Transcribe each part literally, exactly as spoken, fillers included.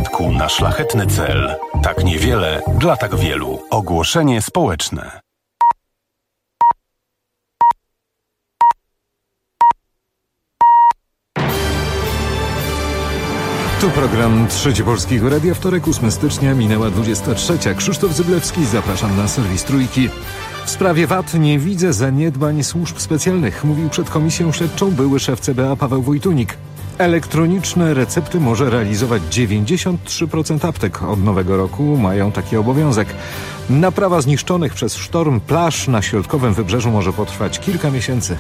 majątku na szlachetny cel. Tak niewiele dla tak wielu. Ogłoszenie społeczne. Tu program Trzeci Polskiego Radia. Wtorek, ósmego stycznia, minęła dwudziesta trzecia. Krzysztof Zyblewski, zapraszam na serwis Trójki. W sprawie V A T nie widzę zaniedbań służb specjalnych, mówił przed komisją śledczą były szef C B A Paweł Wojtunik. Elektroniczne recepty może realizować dziewięćdziesiąt trzy procent aptek. Od nowego roku mają taki obowiązek. Naprawa zniszczonych przez sztorm plaż na środkowym wybrzeżu może potrwać kilka miesięcy.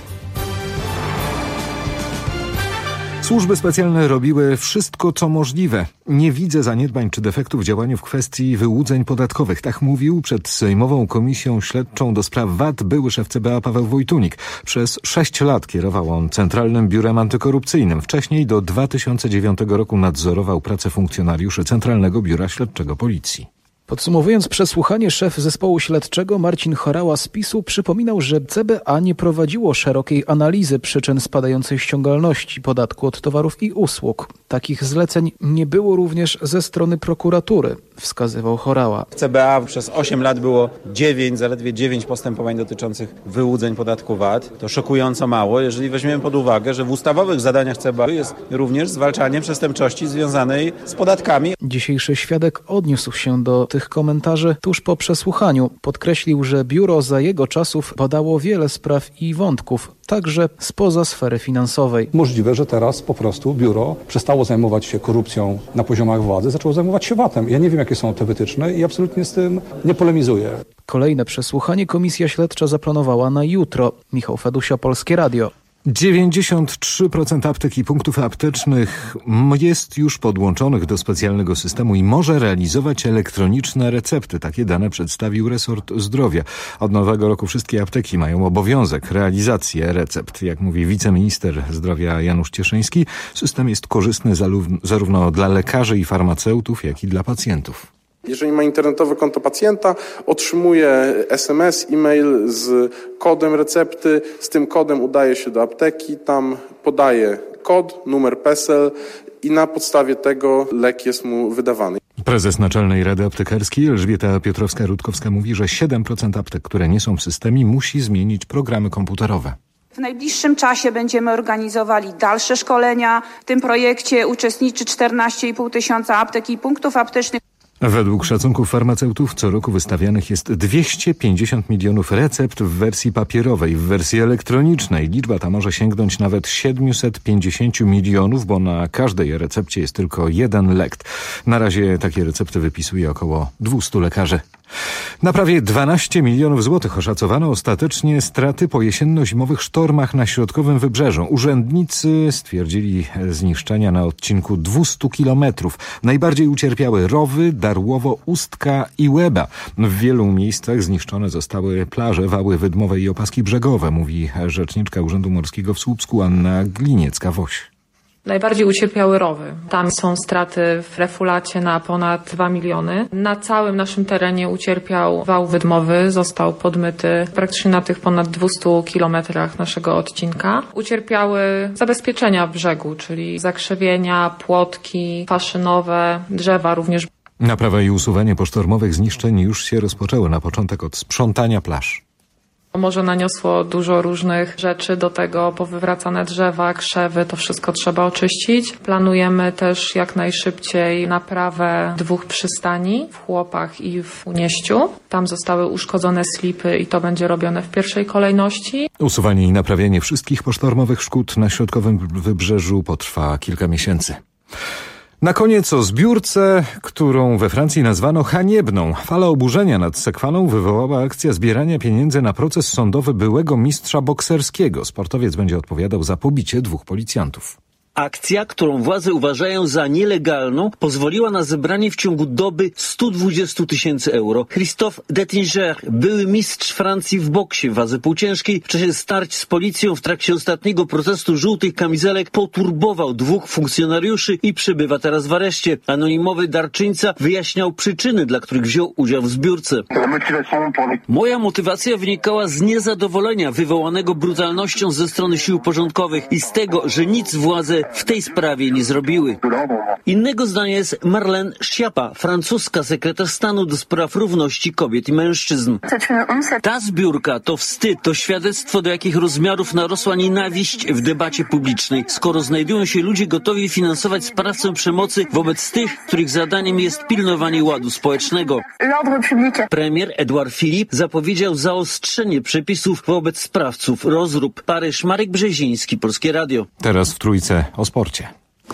Służby specjalne robiły wszystko, co możliwe. Nie widzę zaniedbań czy defektów w działaniu w kwestii wyłudzeń podatkowych. Tak mówił przed Sejmową Komisją Śledczą do spraw V A T były szef C B A Paweł Wojtunik. Przez sześć lat kierował on Centralnym Biurem Antykorupcyjnym. Wcześniej do dwa tysiące dziewiątego roku nadzorował pracę funkcjonariuszy Centralnego Biura Śledczego Policji. Podsumowując przesłuchanie, szef zespołu śledczego Marcin Chorała z PiSu przypominał, że C B A nie prowadziło szerokiej analizy przyczyn spadającej ściągalności podatku od towarów i usług. Takich zleceń nie było również ze strony prokuratury, wskazywał Chorała. W C B A przez osiem lat było dziewięć, zaledwie dziewięć postępowań dotyczących wyłudzeń podatku V A T. To szokująco mało, jeżeli weźmiemy pod uwagę, że w ustawowych zadaniach C B A jest również zwalczanie przestępczości związanej z podatkami. Dzisiejszy świadek odniósł się do tych komentarzy tuż po przesłuchaniu. Podkreślił, że biuro za jego czasów badało wiele spraw i wątków, także spoza sfery finansowej. Możliwe, że teraz po prostu biuro przestało zajmować się korupcją na poziomach władzy, zaczęło zajmować się V A T-em. Ja nie wiem, jakie są te wytyczne i absolutnie z tym nie polemizuję. Kolejne przesłuchanie komisja śledcza zaplanowała na jutro. Michał Fedusia, Polskie Radio. dziewięćdziesiąt trzy procent aptek i punktów aptecznych jest już podłączonych do specjalnego systemu i może realizować elektroniczne recepty. Takie dane przedstawił resort zdrowia. Od nowego roku wszystkie apteki mają obowiązek realizacji recept. Jak mówi wiceminister zdrowia Janusz Cieszyński, system jest korzystny zarówno dla lekarzy i farmaceutów, jak i dla pacjentów. Jeżeli ma internetowe konto pacjenta, otrzymuje es em es, e-mail z kodem recepty. Z tym kodem udaje się do apteki, tam podaje kod, numer PESEL i na podstawie tego lek jest mu wydawany. Prezes Naczelnej Rady Aptekarskiej Elżbieta Piotrowska-Rutkowska mówi, że siedem procent aptek, które nie są w systemie, musi zmienić programy komputerowe. W najbliższym czasie będziemy organizowali dalsze szkolenia. W tym projekcie uczestniczy czternaście i pół tysiąca aptek i punktów aptecznych. Według szacunków farmaceutów co roku wystawianych jest dwieście pięćdziesiąt milionów recept w wersji papierowej. W wersji elektronicznej liczba ta może sięgnąć nawet siedemset pięćdziesiąt milionów, bo na każdej recepcie jest tylko jeden lek. Na razie takie recepty wypisuje około dwieście lekarzy. Na prawie dwanaście milionów złotych oszacowano ostatecznie straty po jesienno-zimowych sztormach na środkowym wybrzeżu. Urzędnicy stwierdzili zniszczenia na odcinku dwieście kilometrów. Najbardziej ucierpiały Rowy, Darłowo, Ustka i Łeba. W wielu miejscach zniszczone zostały plaże, wały wydmowe i opaski brzegowe, mówi rzeczniczka Urzędu Morskiego w Słupsku Anna Gliniecka-Woś. Najbardziej ucierpiały rowy. Tam są straty w refulacie na ponad dwa miliony. Na całym naszym terenie ucierpiał wał wydmowy, został podmyty praktycznie na tych ponad dwustu kilometrach naszego odcinka. Ucierpiały zabezpieczenia brzegu, czyli zakrzewienia, płotki, faszynowe, drzewa również. Naprawa i usuwanie posztormowych zniszczeń już się rozpoczęły, na początek od sprzątania plaż. Morze naniosło dużo różnych rzeczy, do tego powywracane drzewa, krzewy, to wszystko trzeba oczyścić. Planujemy też jak najszybciej naprawę dwóch przystani w Chłopach i w Unieściu. Tam zostały uszkodzone slipy i to będzie robione w pierwszej kolejności. Usuwanie i naprawienie wszystkich posztormowych szkód na środkowym wybrzeżu potrwa kilka miesięcy. Na koniec o zbiórce, którą we Francji nazwano haniebną. Fala oburzenia nad sekwaną wywołała akcja zbierania pieniędzy na proces sądowy byłego mistrza bokserskiego. Sportowiec będzie odpowiadał za pobicie dwóch policjantów. Akcja, którą władze uważają za nielegalną, pozwoliła na zebranie w ciągu doby stu dwudziestu tysięcy euro. Christophe Dettinger, były mistrz Francji w boksie w wadze półciężkiej, w czasie starć z policją w trakcie ostatniego protestu żółtych kamizelek poturbował dwóch funkcjonariuszy i przebywa teraz w areszcie. Anonimowy darczyńca wyjaśniał przyczyny, dla których wziął udział w zbiórce. Moja motywacja wynikała z niezadowolenia wywołanego brutalnością ze strony sił porządkowych i z tego, że nic władze w tej sprawie nie zrobiły. Innego zdania jest Marlene Schiappa, francuska sekretarz stanu do spraw równości kobiet i mężczyzn. Ta zbiórka to wstyd, to świadectwo, do jakich rozmiarów narosła nienawiść w debacie publicznej, skoro znajdują się ludzie gotowi finansować sprawcę przemocy wobec tych, których zadaniem jest pilnowanie ładu społecznego. Premier Edouard Philippe zapowiedział zaostrzenie przepisów wobec sprawców rozrób. Paryż, Marek Brzeziński, Polskie Radio. Teraz w Trójce o sporcie.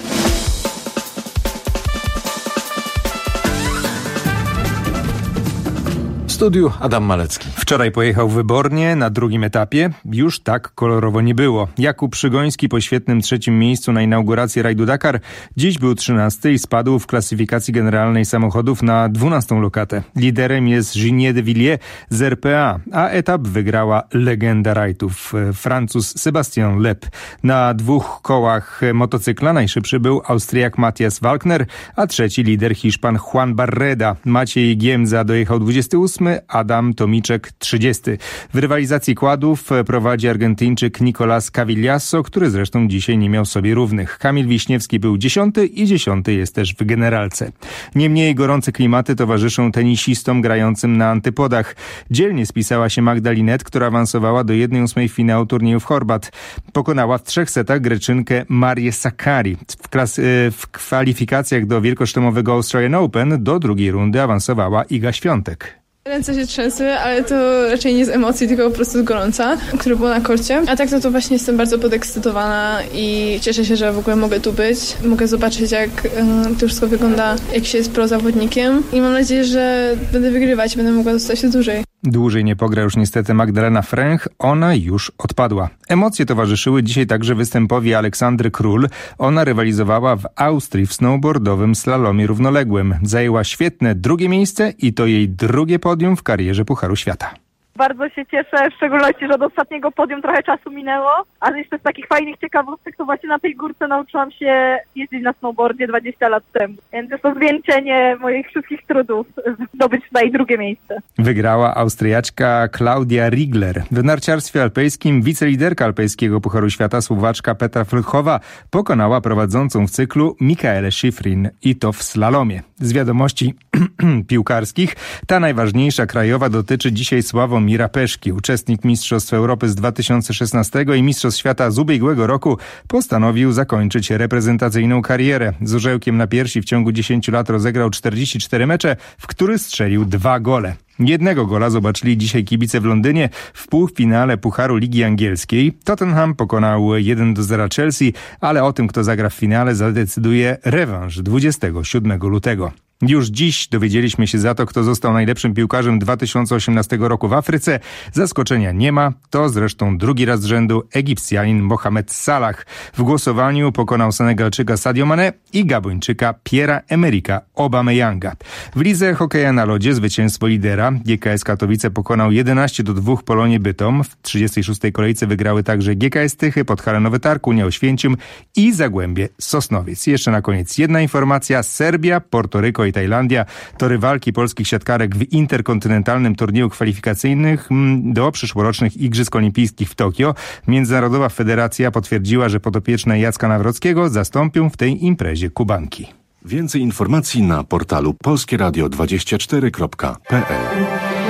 W studiu Adam Malecki. Wczoraj pojechał wybornie na drugim etapie. Już tak kolorowo nie było. Jakub Szygoński po świetnym trzecim miejscu na inauguracji rajdu Dakar dziś był trzynasty i spadł w klasyfikacji generalnej samochodów na dwunastą lokatę. Liderem jest Gigné de Villiers z R P A, a etap wygrała legenda rajdów, Francuz Sébastien Loeb. Na dwóch kołach motocykla najszybszy był Austriak Matthias Walkner, a trzeci lider Hiszpan Juan Barreda. Maciej Giemza dojechał dwudziesty ósmy, Adam Tomiczek trzydziesty. W rywalizacji kładów prowadzi Argentyńczyk Nicolás Cavillaso, który zresztą dzisiaj nie miał sobie równych. Kamil Wiśniewski był dziesiąty i dziesiąty jest też w generalce. Niemniej gorące klimaty towarzyszą tenisistom grającym na antypodach. Dzielnie spisała się Magda Linette, która awansowała do jednej ósmej finału turnieju w Chorbat. Pokonała w trzech setach Greczynkę Marię Sakkari. W, klas- w kwalifikacjach do wielkoszlemowego Australian Open do drugiej rundy awansowała Iga Świątek. Ręce się trzęsły, ale to raczej nie z emocji, tylko po prostu z gorąca, które było na korcie. A tak to, to właśnie jestem bardzo podekscytowana i cieszę się, że w ogóle mogę tu być. Mogę zobaczyć, jak um, to wszystko wygląda, jak się jest pro zawodnikiem. I mam nadzieję, że będę wygrywać, będę mogła zostać tu dłużej. Dłużej nie pogra już niestety Magdalena Fręch, ona już odpadła. Emocje towarzyszyły dzisiaj także występowi Aleksandry Król. Ona rywalizowała w Austrii w snowboardowym slalomie równoległym. Zajęła świetne drugie miejsce i to jej drugie podium w karierze Pucharu Świata. Bardzo się cieszę, w szczególności, że od ostatniego podium trochę czasu minęło, ale jeszcze z takich fajnych ciekawostek to właśnie na tej górce nauczyłam się jeździć na snowboardzie dwadzieścia lat temu. Więc jest to zwieńczenie moich wszystkich trudów, zdobyć tutaj drugie miejsce. Wygrała Austriaczka Klaudia Riegler. W narciarstwie alpejskim wiceliderka alpejskiego Pucharu Świata Słowaczka Petra Fruchowa pokonała prowadzącą w cyklu Mikaelę Schifrin i to w slalomie. Z wiadomości piłkarskich ta najważniejsza krajowa dotyczy dzisiaj Sławomira Peszki. Uczestnik Mistrzostw Europy z dwa tysiące szesnastego i Mistrzostw Świata z ubiegłego roku postanowił zakończyć reprezentacyjną karierę. Z orzełkiem na piersi w ciągu dziesięciu lat rozegrał czterdzieści cztery mecze, w których strzelił dwa gole. Jednego gola zobaczyli dzisiaj kibice w Londynie w półfinale Pucharu Ligi Angielskiej. Tottenham pokonał jeden do zera Chelsea, ale o tym, kto zagra w finale, zadecyduje rewanż dwudziestego siódmego lutego. Już dziś dowiedzieliśmy się za to, kto został najlepszym piłkarzem dwa tysiące osiemnastego roku w Afryce. Zaskoczenia nie ma. To zresztą drugi raz z rzędu Egipcjanin Mohamed Salah. W głosowaniu pokonał Senegalczyka Sadio Mané i Gabończyka Pierre'a-Emericka Aubameyanga. W lidze hokeja na lodzie zwycięstwo lidera. G K S Katowice pokonał jedenaście do dwóch Polonię Bytom. W trzydziestej szóstej kolejce wygrały także G K S Tychy, Podhale-Nowy Targ, Unia Oświęcim i Zagłębie Sosnowiec. Jeszcze na koniec jedna informacja. Serbia, Portoryko i Tajlandia to rywalki polskich siatkarek w interkontynentalnym turnieju kwalifikacyjnych do przyszłorocznych Igrzysk Olimpijskich w Tokio. Międzynarodowa Federacja potwierdziła, że podopieczne Jacka Nawrockiego zastąpią w tej imprezie Kubanki. Więcej informacji na portalu polskie radio dwadzieścia cztery kropka p l.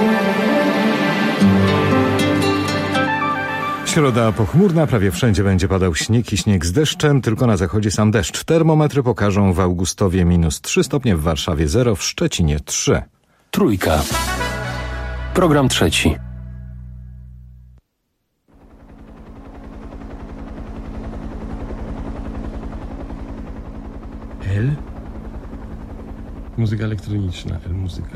Środa pochmurna, prawie wszędzie będzie padał śnieg i śnieg z deszczem, tylko na zachodzie sam deszcz. Termometry pokażą w Augustowie minus trzy stopnie, w Warszawie zero, w Szczecinie trzy. Trójka. Program trzeci. L? Muzyka elektroniczna, L muzyka.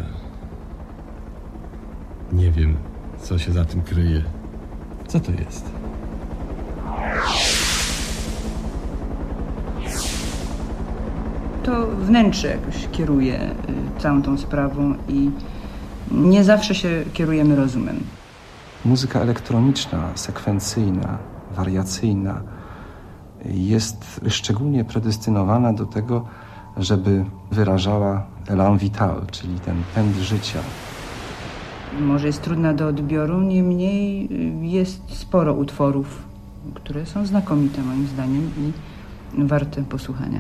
Nie wiem, co się za tym kryje. Co to jest? To wnętrze jakoś kieruje y, całą tą sprawą i nie zawsze się kierujemy rozumem. Muzyka elektroniczna, sekwencyjna, wariacyjna jest szczególnie predestynowana do tego, żeby wyrażała élan vital, czyli ten pęd życia. Może jest trudna do odbioru, niemniej jest sporo utworów, które są znakomite moim zdaniem i warte posłuchania.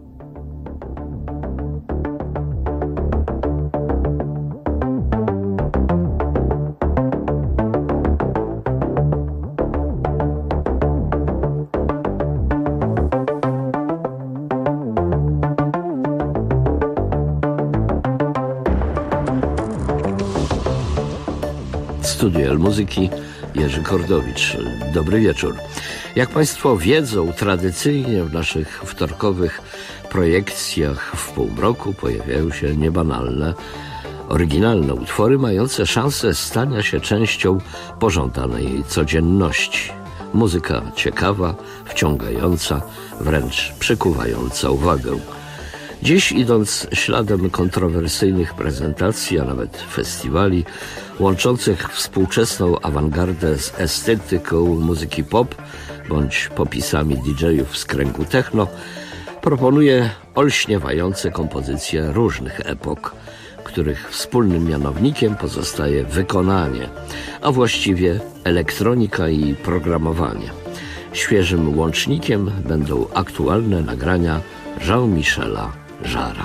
Studio Muzyki, Jerzy Kordowicz. Dobry wieczór. Jak Państwo wiedzą, tradycyjnie w naszych wtorkowych projekcjach w półmroku pojawiają się niebanalne, oryginalne utwory mające szansę stania się częścią pożądanej codzienności. Muzyka ciekawa, wciągająca, wręcz przykuwająca uwagę. Dziś, idąc śladem kontrowersyjnych prezentacji, a nawet festiwali łączących współczesną awangardę z estetyką muzyki pop bądź popisami didżejów z kręgu techno, proponuję olśniewające kompozycje różnych epok, których wspólnym mianownikiem pozostaje wykonanie, a właściwie elektronika i programowanie. Świeżym łącznikiem będą aktualne nagrania Jean-Michela Jarra.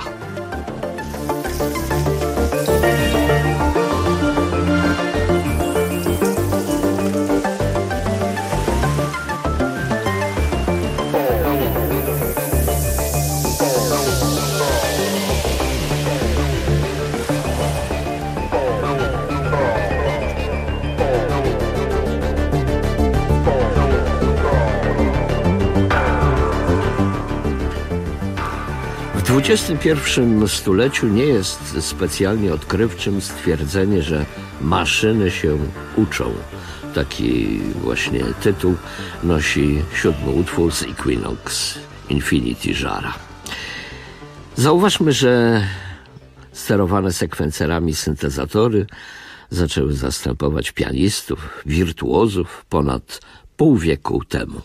W dwudziestym pierwszym stuleciu nie jest specjalnie odkrywczym stwierdzenie, że maszyny się uczą. Taki właśnie tytuł nosi siódmy utwór z Equinox Infinity Jarra. Zauważmy, że sterowane sekwencerami syntezatory zaczęły zastępować pianistów, wirtuozów ponad pół wieku temu.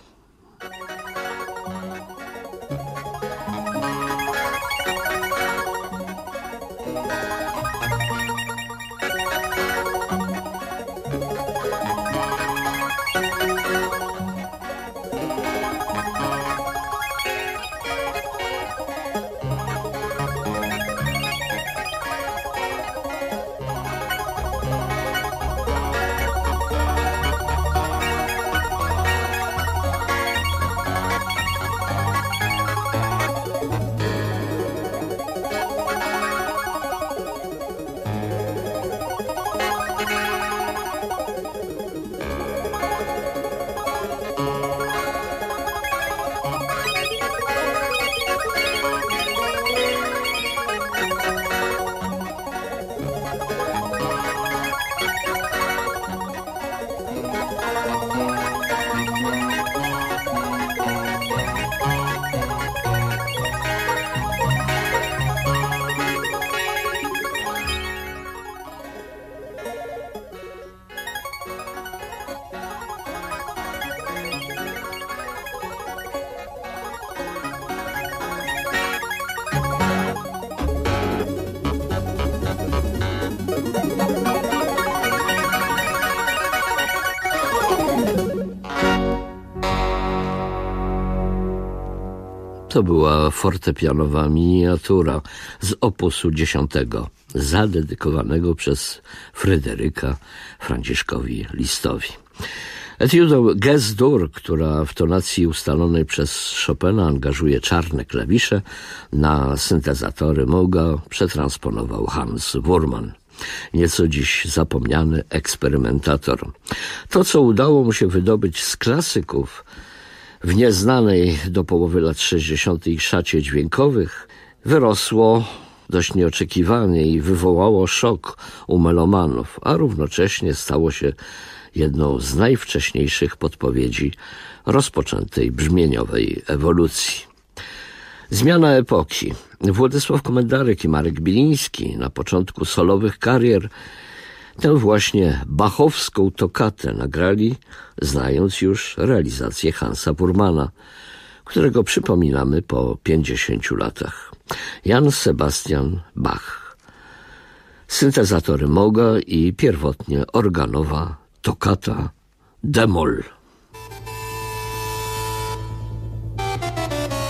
To była fortepianowa miniatura z opusu dziesiątego, zadedykowanego przez Fryderyka Franciszkowi Listowi. Etiudą Gess-Dur, która w tonacji ustalonej przez Chopina angażuje czarne klawisze, na syntezatory Mooga przetransponował Hans Wurman, nieco dziś zapomniany eksperymentator. To, co udało mu się wydobyć z klasyków, w nieznanej do połowy lat sześćdziesiątych szacie dźwiękowych, wyrosło dość nieoczekiwanie i wywołało szok u melomanów, a równocześnie stało się jedną z najwcześniejszych podpowiedzi rozpoczętej brzmieniowej ewolucji. Zmiana epoki. Władysław Komendarek i Marek Biliński na początku solowych karier tę właśnie bachowską tokatę nagrali, znając już realizację Hansa Wurmana, którego przypominamy po pięćdziesięciu latach. Jan Sebastian Bach. Syntezatory Mooga i pierwotnie organowa tokata d-moll.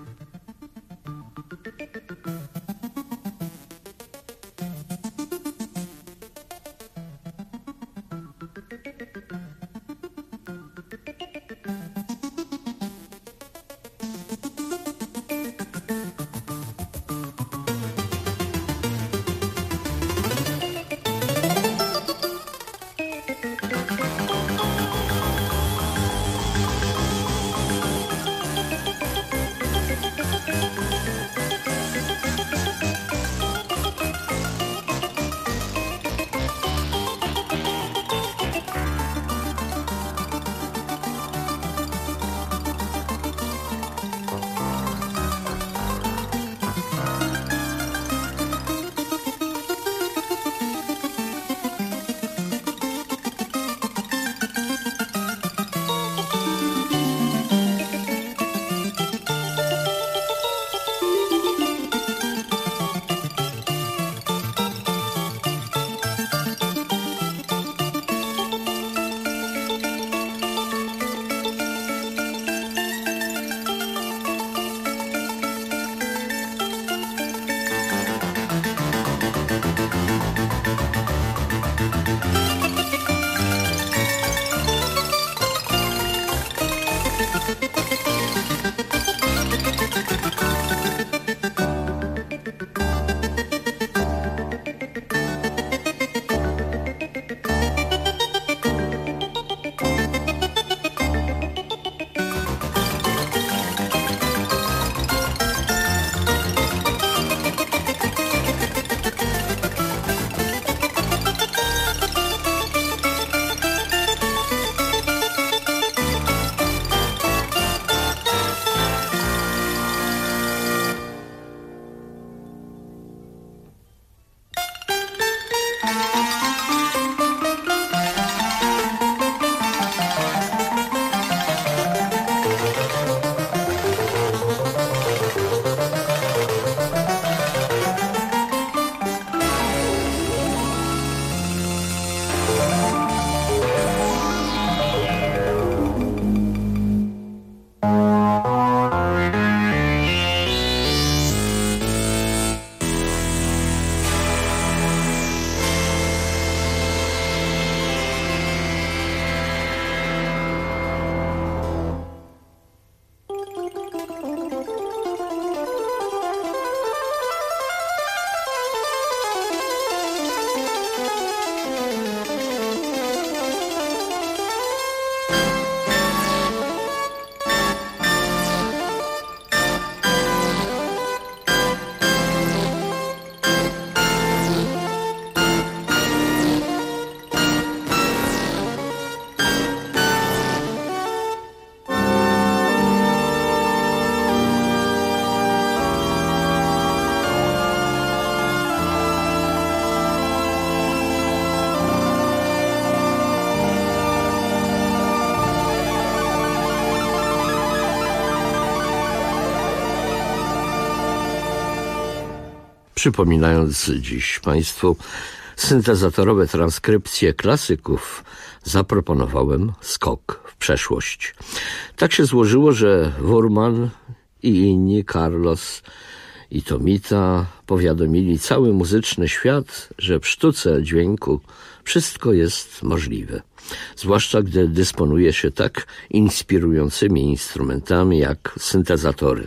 Przypominając dziś Państwu syntezatorowe transkrypcje klasyków, zaproponowałem skok w przeszłość. Tak się złożyło, że Wurman i inni, Carlos i Tomita, powiadomili cały muzyczny świat, że w sztuce dźwięku wszystko jest możliwe. Zwłaszcza gdy dysponuje się tak inspirującymi instrumentami jak syntezatory.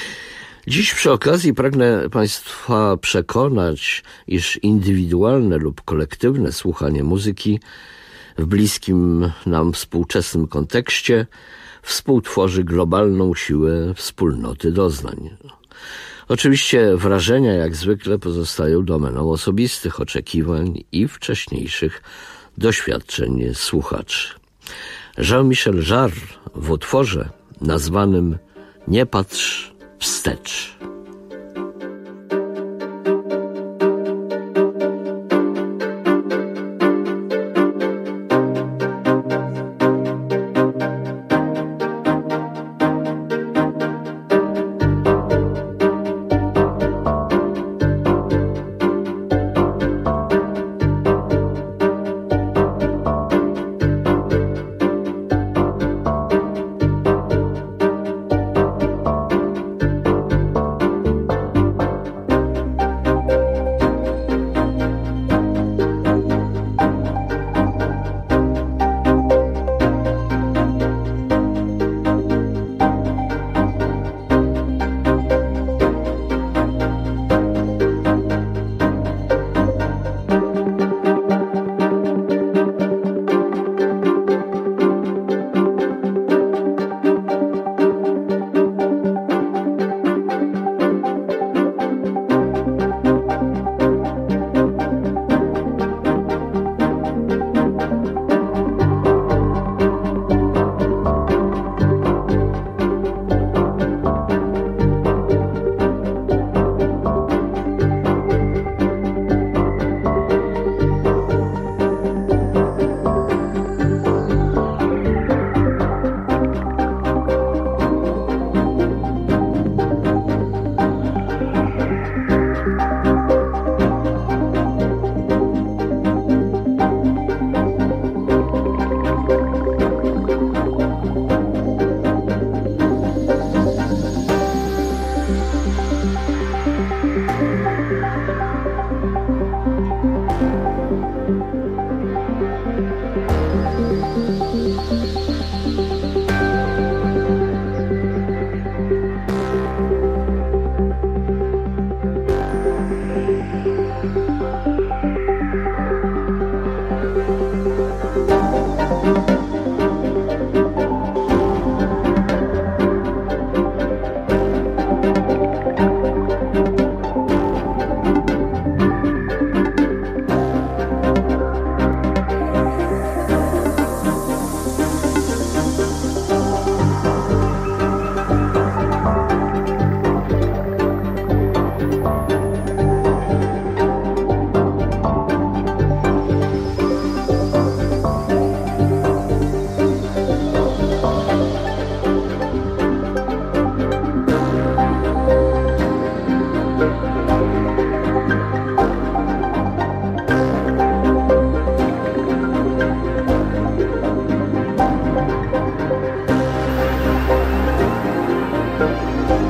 Dziś przy okazji pragnę Państwa przekonać, iż indywidualne lub kolektywne słuchanie muzyki w bliskim nam współczesnym kontekście współtworzy globalną siłę wspólnoty doznań. Oczywiście wrażenia jak zwykle pozostają domeną osobistych oczekiwań i wcześniejszych doświadczeń słuchaczy. Jean-Michel Jarre w utworze nazwanym „Nie patrz wstecz”.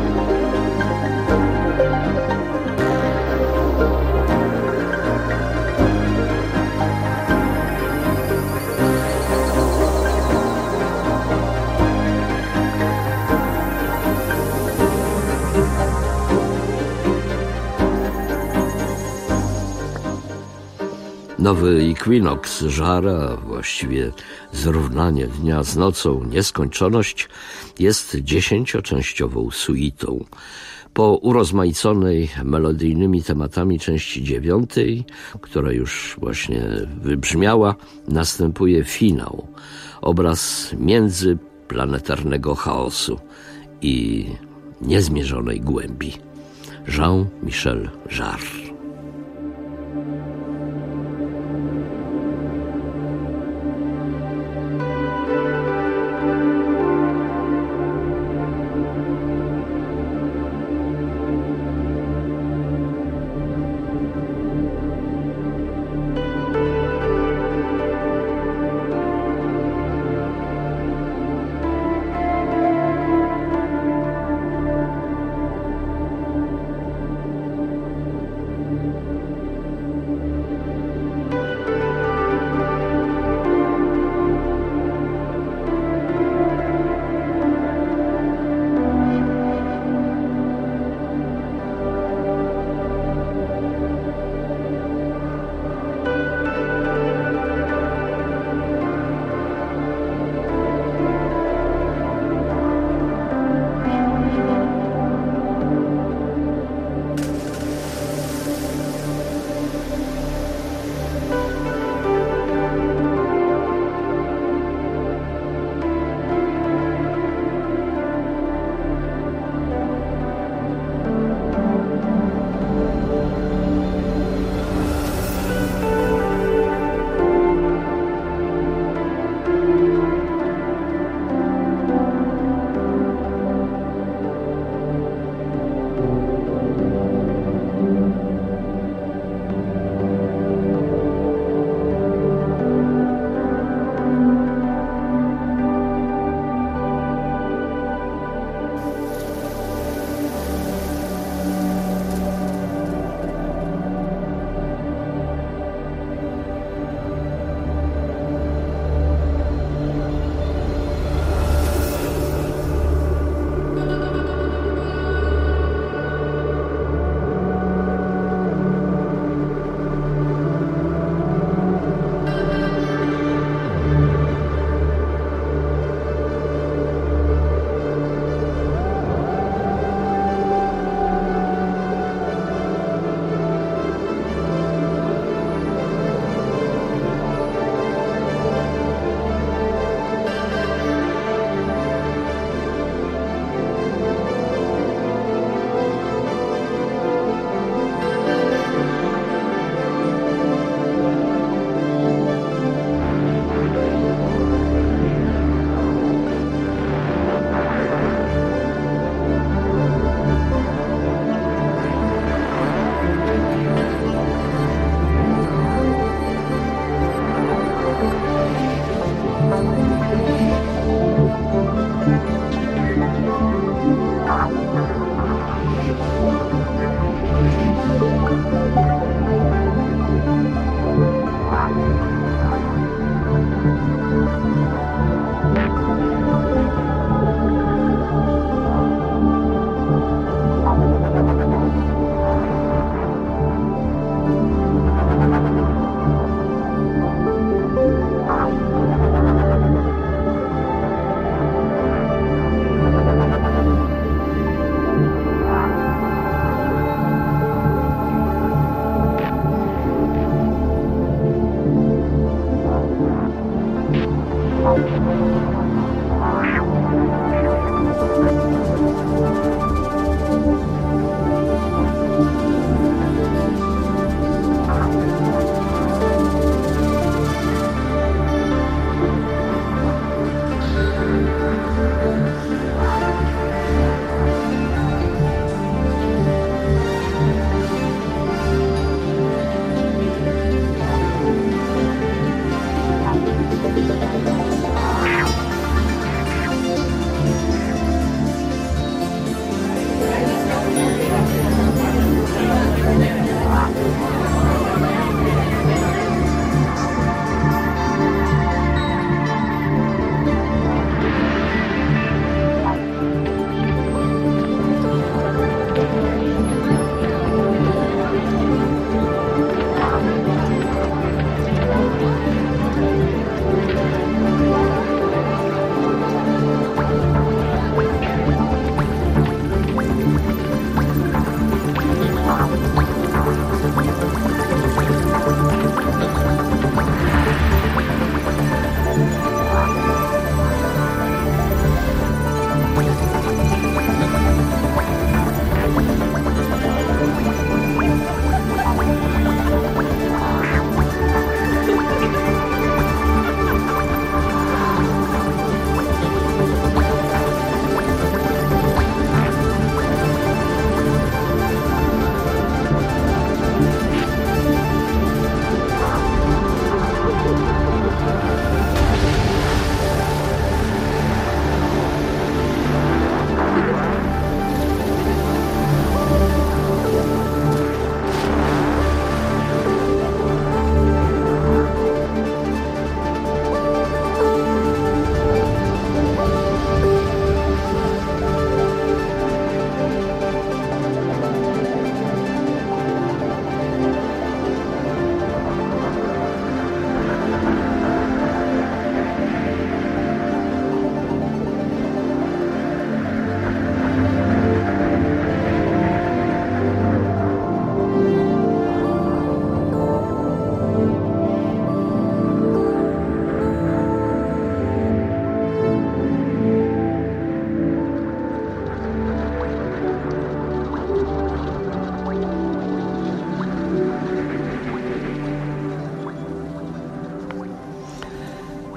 Nowy ekwinoks żara, właściwie zrównanie dnia z nocą, nieskończoność, jest dziesięcioczęściową suitą. Po urozmaiconej melodyjnymi tematami części dziewiątej, która już właśnie wybrzmiała, następuje finał, obraz międzyplanetarnego chaosu i niezmierzonej głębi. Jean-Michel Jarre.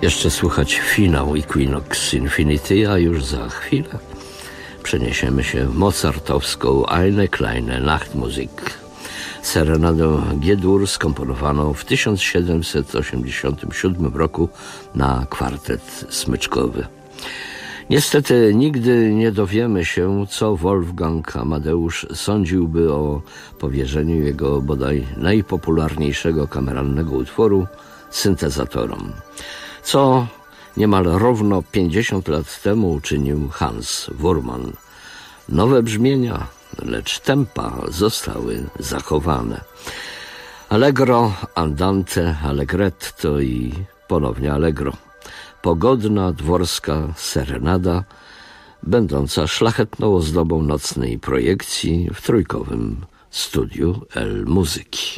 Jeszcze słuchać finał Equinox Infinity, a już za chwilę przeniesiemy się w mozartowską Eine kleine Nachtmusik. Serenadę G-dur skomponowano w tysiąc siedemset osiemdziesiątym siódmym roku na kwartet smyczkowy. Niestety nigdy nie dowiemy się, co Wolfgang Amadeusz sądziłby o powierzeniu jego bodaj najpopularniejszego kameralnego utworu syntezatorom, co niemal równo pięćdziesiąt lat temu uczynił Hans Wurman. Nowe brzmienia, lecz tempa zostały zachowane. Allegro, andante, allegretto i ponownie allegro. Pogodna dworska serenada, będąca szlachetną ozdobą nocnej projekcji w trójkowym studiu El Muzyki.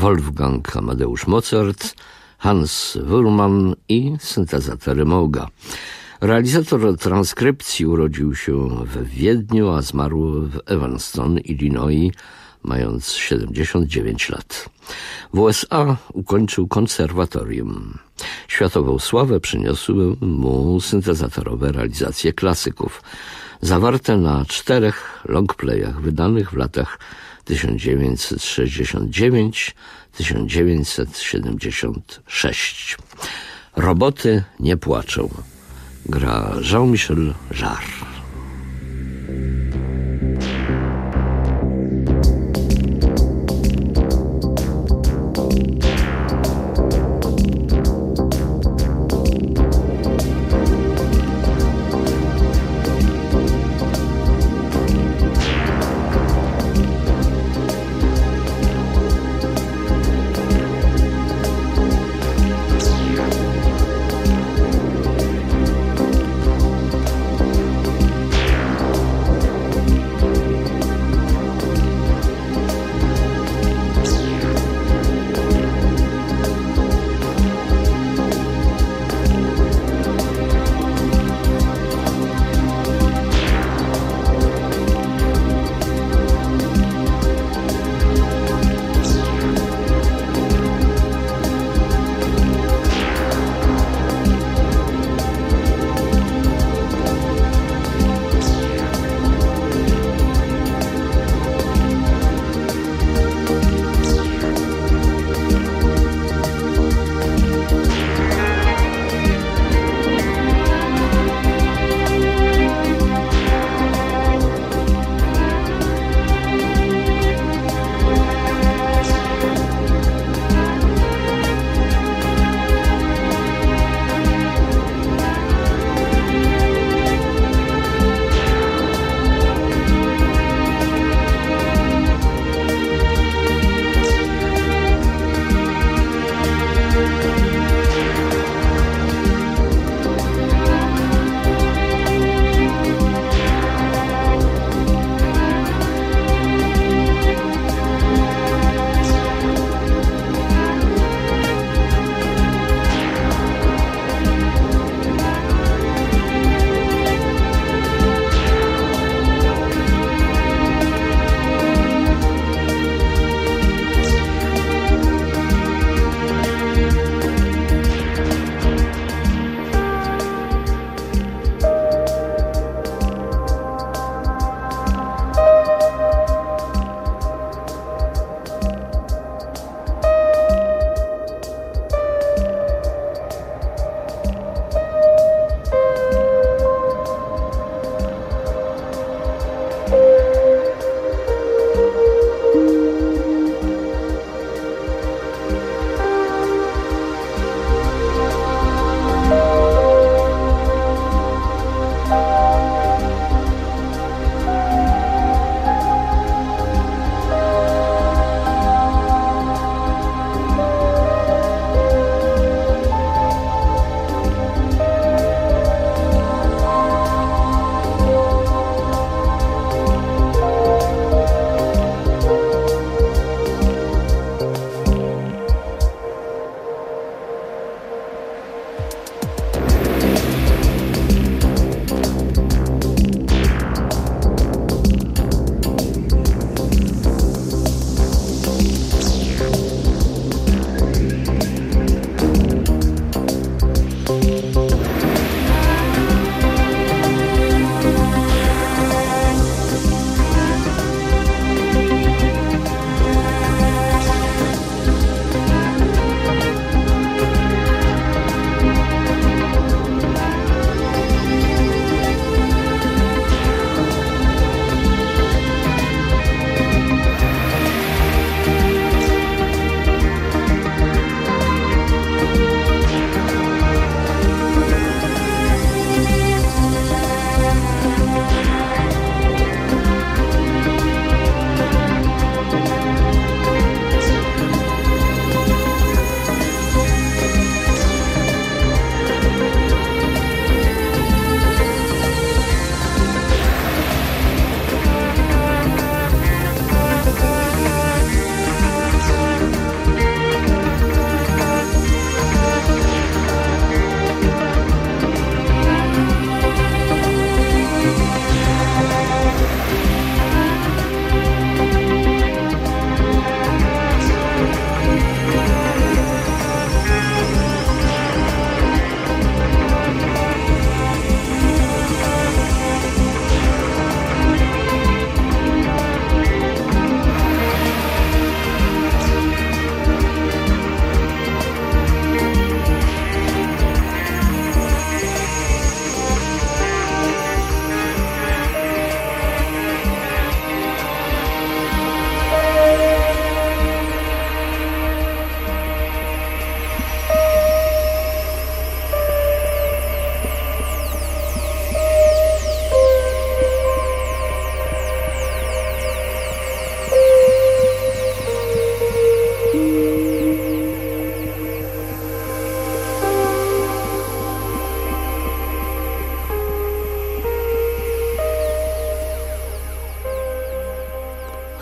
Wolfgang Amadeusz Mozart, Hans Wurman i syntezatory Moga. Realizator transkrypcji urodził się w Wiedniu, a zmarł w Evanston, Illinois, mając siedemdziesiąt dziewięć lat. W U S A ukończył konserwatorium. Światową sławę przyniosły mu syntezatorowe realizacje klasyków, zawarte na czterech longplayach wydanych w latach tysiąc dziewięćset sześćdziesiąt dziewięć do tysiąc dziewięćset siedemdziesiąt sześć. Roboty nie płaczą. Gra Jean-Michel Jarre.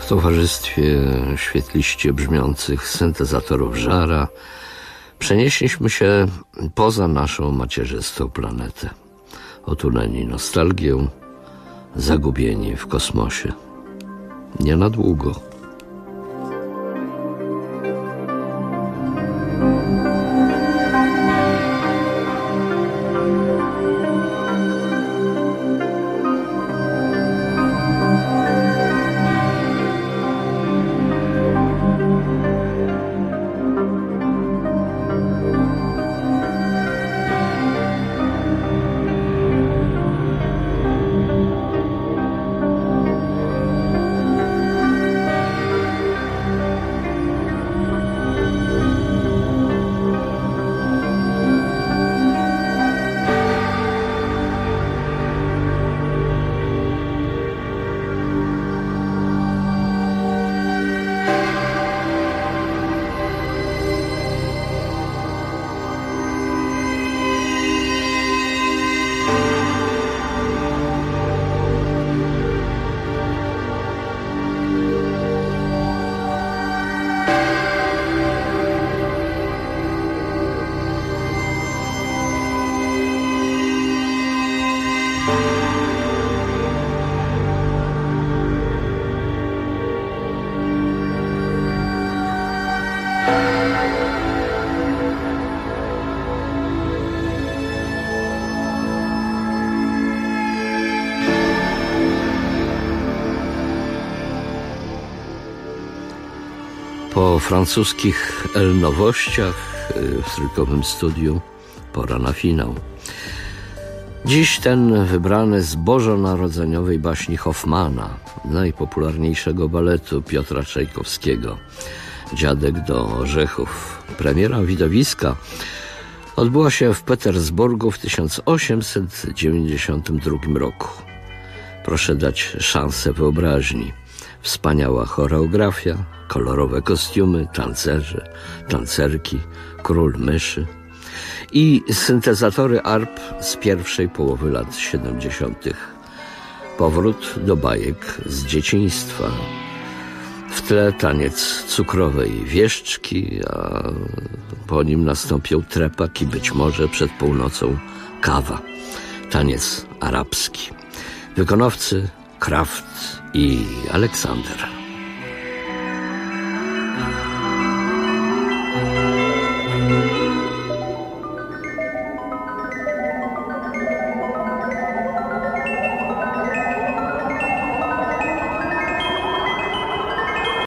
w towarzystwie świetliście brzmiących syntezatorów Jarra przenieśliśmy się poza naszą macierzystą planetę, otuleni nostalgią, zagubieni w kosmosie. Nie na długo. Po francuskich El-nowościach w trójkowym studiu pora na finał. Dziś ten wybrany z bożonarodzeniowej baśni Hoffmana, najpopularniejszego baletu Piotra Czajkowskiego, Dziadek do orzechów. Premiera widowiska odbyła się w Petersburgu w tysiąc osiemset dziewięćdziesiątym drugim roku. Proszę dać szansę wyobraźni. Wspaniała choreografia, kolorowe kostiumy, tancerze, tancerki, król myszy i syntezatory arp z pierwszej połowy lat siedemdziesiątych. Powrót do bajek z dzieciństwa. W tle taniec cukrowej wieszczki, a po nim nastąpią trepak i być może przed północą kawa. Taniec arabski. Wykonawcy Kraft i Aleksander.